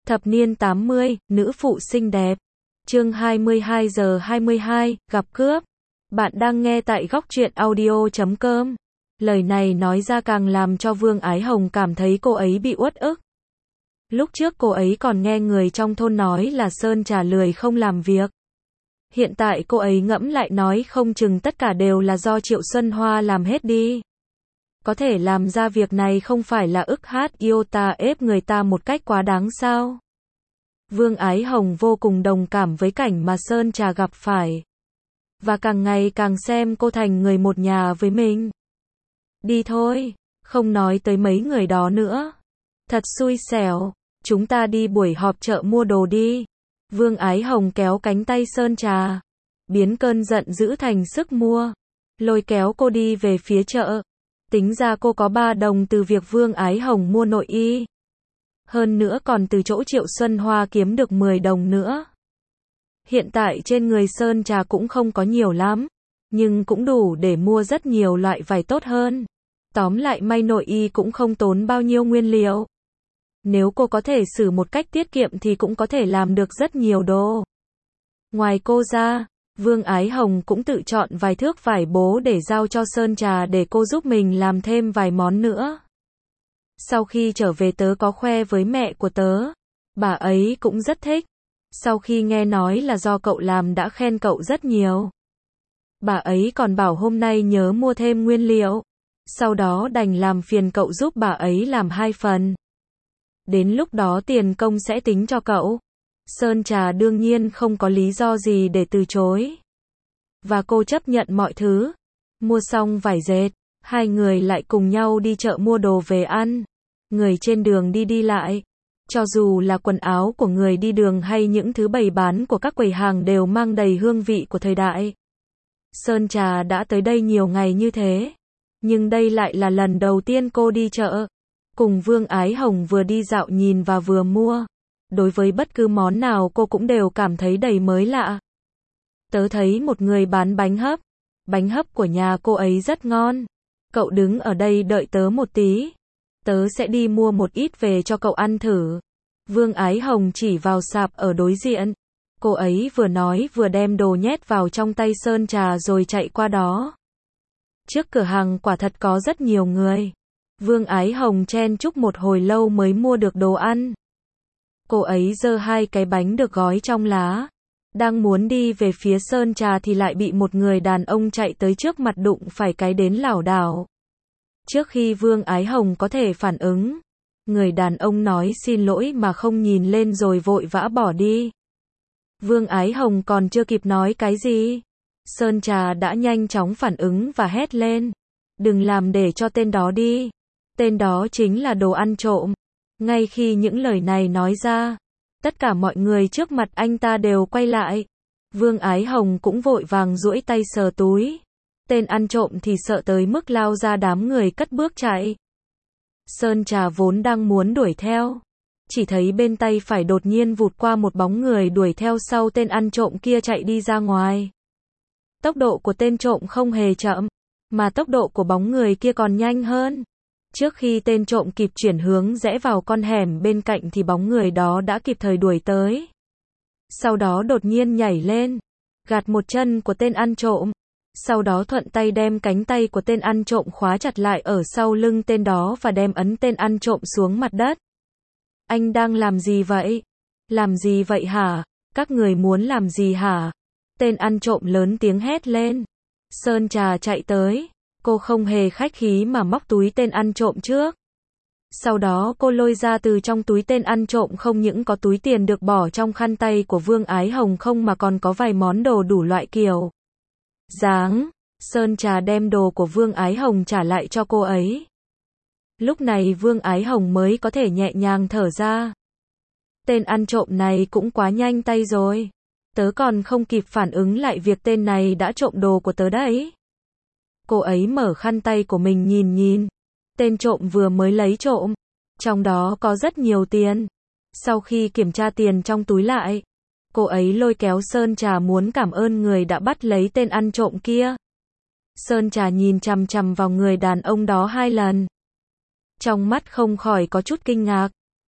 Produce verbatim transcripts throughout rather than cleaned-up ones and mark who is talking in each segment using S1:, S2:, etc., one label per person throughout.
S1: Thập niên tám mươi, nữ phụ xinh đẹp. Chương hai mươi hai giờ hai mươi hai, gặp cướp. Bạn đang nghe tại góc truyện audio chấm com. Lời này nói ra càng làm cho Vương Ái Hồng cảm thấy cô ấy bị uất ức. Lúc trước cô ấy còn nghe người trong thôn nói là Sơn Trà lười không làm việc. Hiện tại cô ấy ngẫm lại nói không chừng tất cả đều là do Triệu Xuân Hoa làm hết đi. Có thể làm ra việc này không phải là ức hát yêu ta ép người ta một cách quá đáng sao? Vương Ái Hồng vô cùng đồng cảm với cảnh mà Sơn Trà gặp phải. Và càng ngày càng xem cô thành người một nhà với mình. Đi thôi, không nói tới mấy người đó nữa. Thật xui xẻo, chúng ta đi buổi họp chợ mua đồ đi. Vương Ái Hồng kéo cánh tay Sơn Trà, biến cơn giận dữ thành sức mua, lôi kéo cô đi về phía chợ. Tính ra cô có ba đồng từ việc Vương Ái Hồng mua nội y. Hơn nữa còn từ chỗ Triệu Xuân Hoa kiếm được mười đồng nữa. Hiện tại trên người Sơn Trà cũng không có nhiều lắm, nhưng cũng đủ để mua rất nhiều loại vải tốt hơn. Tóm lại may nội y cũng không tốn bao nhiêu nguyên liệu. Nếu cô có thể xử một cách tiết kiệm thì cũng có thể làm được rất nhiều đồ. Ngoài cô ra, Vương Ái Hồng cũng tự chọn vài thước vải bố để giao cho Sơn Trà để cô giúp mình làm thêm vài món nữa. Sau khi trở về tớ có khoe với mẹ của tớ. Bà ấy cũng rất thích. Sau khi nghe nói là do cậu làm đã khen cậu rất nhiều. Bà ấy còn bảo hôm nay nhớ mua thêm nguyên liệu. Sau đó đành làm phiền cậu giúp bà ấy làm hai phần. Đến lúc đó tiền công sẽ tính cho cậu. Sơn Trà đương nhiên không có lý do gì để từ chối. Và cô chấp nhận mọi thứ. Mua xong vải dệt, hai người lại cùng nhau đi chợ mua đồ về ăn. Người trên đường đi đi lại. Cho dù là quần áo của người đi đường hay những thứ bày bán của các quầy hàng đều mang đầy hương vị của thời đại. Sơn Trà đã tới đây nhiều ngày như thế. Nhưng đây lại là lần đầu tiên cô đi chợ. Cùng Vương Ái Hồng vừa đi dạo nhìn và vừa mua. Đối với bất cứ món nào cô cũng đều cảm thấy đầy mới lạ. Tớ thấy một người bán bánh hấp. Bánh hấp của nhà cô ấy rất ngon. Cậu đứng ở đây đợi tớ một tí. Tớ sẽ đi mua một ít về cho cậu ăn thử. Vương Ái Hồng chỉ vào sạp ở đối diện. Cô ấy vừa nói vừa đem đồ nhét vào trong tay Sơn Trà rồi chạy qua đó. Trước cửa hàng quả thật có rất nhiều người. Vương Ái Hồng chen chúc một hồi lâu mới mua được đồ ăn. Cô ấy giơ hai cái bánh được gói trong lá. Đang muốn đi về phía Sơn Trà thì lại bị một người đàn ông chạy tới trước mặt đụng phải cái đến lảo đảo. Trước khi Vương Ái Hồng có thể phản ứng, người đàn ông nói xin lỗi mà không nhìn lên rồi vội vã bỏ đi. Vương Ái Hồng còn chưa kịp nói cái gì, Sơn Trà đã nhanh chóng phản ứng và hét lên. Đừng làm để cho tên đó đi. Tên đó chính là đồ ăn trộm. Ngay khi những lời này nói ra, tất cả mọi người trước mặt anh ta đều quay lại. Vương Ái Hồng cũng vội vàng duỗi tay sờ túi. Tên ăn trộm thì sợ tới mức lao ra đám người cất bước chạy. Sơn Trà vốn đang muốn đuổi theo. Chỉ thấy bên tay phải đột nhiên vụt qua một bóng người đuổi theo sau tên ăn trộm kia chạy đi ra ngoài. Tốc độ của tên trộm không hề chậm, mà tốc độ của bóng người kia còn nhanh hơn. Trước khi tên trộm kịp chuyển hướng rẽ vào con hẻm bên cạnh thì bóng người đó đã kịp thời đuổi tới. Sau đó đột nhiên nhảy lên, gạt một chân của tên ăn trộm. Sau đó thuận tay đem cánh tay của tên ăn trộm khóa chặt lại ở sau lưng tên đó và đem ấn tên ăn trộm xuống mặt đất. Anh đang làm gì vậy? Làm gì vậy hả? Các người muốn làm gì hả? Tên ăn trộm lớn tiếng hét lên. Sơn Trà chạy tới. Cô không hề khách khí mà móc túi tên ăn trộm trước. Sau đó cô lôi ra từ trong túi tên ăn trộm không những có túi tiền được bỏ trong khăn tay của Vương Ái Hồng không mà còn có vài món đồ đủ loại kiểu dáng. Sơn Trà đem đồ của Vương Ái Hồng trả lại cho cô ấy. Lúc này Vương Ái Hồng mới có thể nhẹ nhàng thở ra. Tên ăn trộm này cũng quá nhanh tay rồi. Tớ còn không kịp phản ứng lại việc tên này đã trộm đồ của tớ đấy. Cô ấy mở khăn tay của mình nhìn nhìn. Tên trộm vừa mới lấy trộm. Trong đó có rất nhiều tiền. Sau khi kiểm tra tiền trong túi lại, cô ấy lôi kéo Sơn Trà muốn cảm ơn người đã bắt lấy tên ăn trộm kia. Sơn Trà nhìn chằm chằm vào người đàn ông đó hai lần. Trong mắt không khỏi có chút kinh ngạc.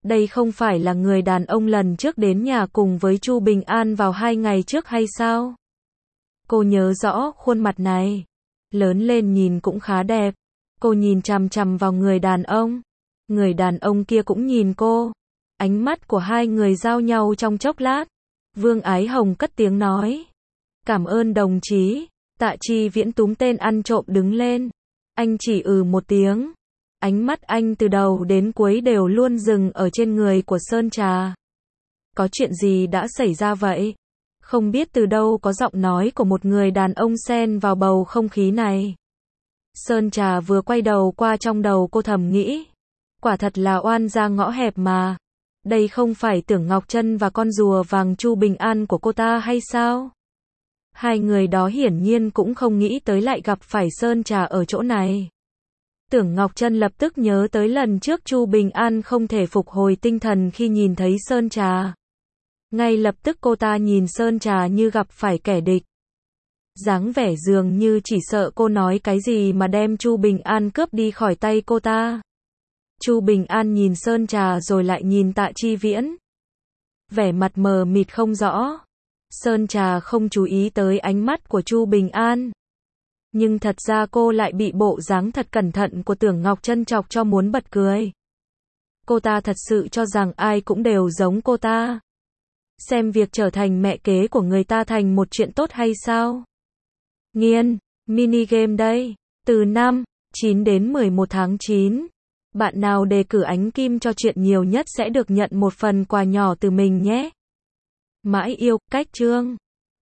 S1: Đây không phải là người đàn ông lần trước đến nhà cùng với Chu Bình An vào hai ngày trước hay sao? Cô nhớ rõ khuôn mặt này. Lớn lên nhìn cũng khá đẹp. Cô nhìn chằm chằm vào người đàn ông. Người đàn ông kia cũng nhìn cô. Ánh mắt của hai người giao nhau trong chốc lát. Vương Ái Hồng cất tiếng nói. Cảm ơn đồng chí. Tạ Chi Viễn túm tên ăn trộm đứng lên. Anh chỉ ừ một tiếng. Ánh mắt anh từ đầu đến cuối đều luôn dừng ở trên người của Sơn Trà. Có chuyện gì đã xảy ra vậy? Không biết từ đâu có giọng nói của một người đàn ông xen vào bầu không khí này. Sơn Trà vừa quay đầu qua, trong đầu cô thầm nghĩ. Quả thật là oan gia ngõ hẹp mà. Đây không phải Tưởng Ngọc Trân và con rùa vàng Chu Bình An của cô ta hay sao? Hai người đó hiển nhiên cũng không nghĩ tới lại gặp phải Sơn Trà ở chỗ này. Tưởng Ngọc Trân lập tức nhớ tới lần trước Chu Bình An không thể phục hồi tinh thần khi nhìn thấy Sơn Trà. Ngay lập tức cô ta nhìn Sơn Trà như gặp phải kẻ địch. Dáng vẻ dường như chỉ sợ cô nói cái gì mà đem Chu Bình An cướp đi khỏi tay cô ta. Chu Bình An nhìn Sơn Trà rồi lại nhìn Tạ Chi Viễn. Vẻ mặt mờ mịt không rõ. Sơn Trà không chú ý tới ánh mắt của Chu Bình An. Nhưng thật ra cô lại bị bộ dáng thật cẩn thận của Tưởng Ngọc Trân chọc cho muốn bật cười. Cô ta thật sự cho rằng ai cũng đều giống cô ta. Xem việc trở thành mẹ kế của người ta thành một chuyện tốt hay sao? Nghiên, mini game đây. Từ năm chín đến mười một tháng chín. Bạn nào đề cử Ánh Kim cho chuyện nhiều nhất sẽ được nhận một phần quà nhỏ từ mình nhé. Mãi yêu, cách chương.